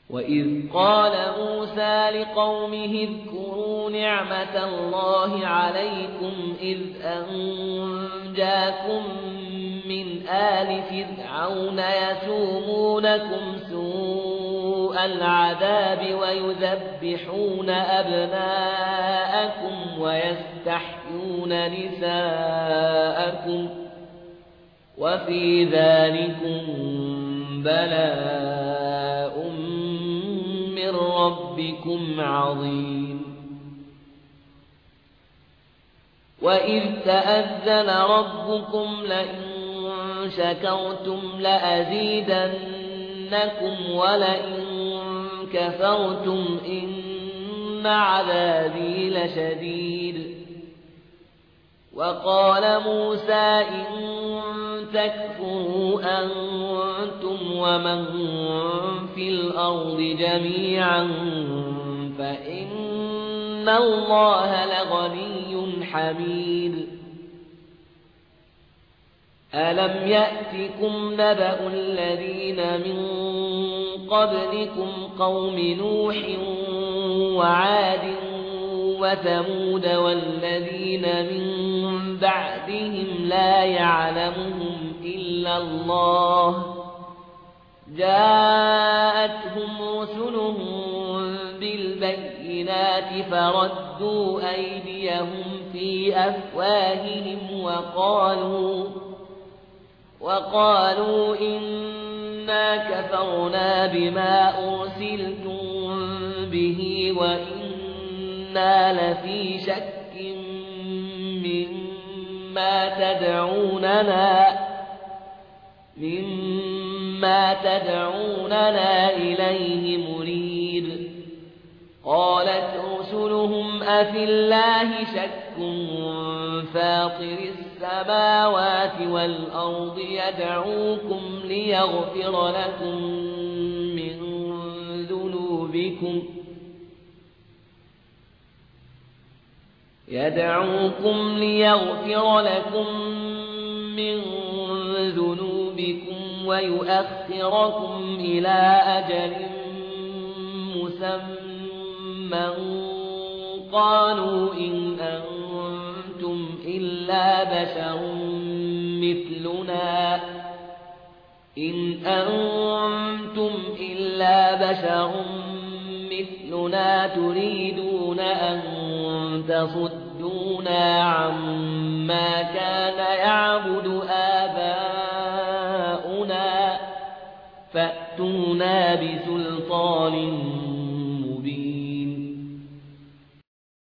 وإذ قال موسى لقومه اذكروا نعمة الله عليكم إذ أنجاكم من آل فرعون يسومونكم سوء العذاب ويذبحون أبناءكم ويستحيون نساءكم وفي ذلكم بلاء من ربكم عظيم وإذ تأذن ربكم لئن شكرتم لأزيدنكم ولئن كفرتم إن عذابي لشديد وقال موسى إن تكفروا أنتم ومن في الأرض جميعا فإن الله لغني حميد ألم يأتكم نبأ الذين من قبلكم قوم نوح وعاد وثمود والذين من بعدهم لا يعلمهم إلا الله جاءتهم رسلهم بالبينات فردوا أيديهم في أفواههم وقالوا إنا كفرنا بما أرسلتم به وإنا لفي شك مما تدعوننا إليه مريد قالت رسلهم أفي الله شك فاطر السماوات والأرض يدعوكم ليغفر لكم من ذنوبكم ويؤخركم إلى أجل مسمى قالوا إن أنتم إلا بشر مثلنا تريدون أن تصدونا عما كان يعبد آباؤنا فأتونا بسلطان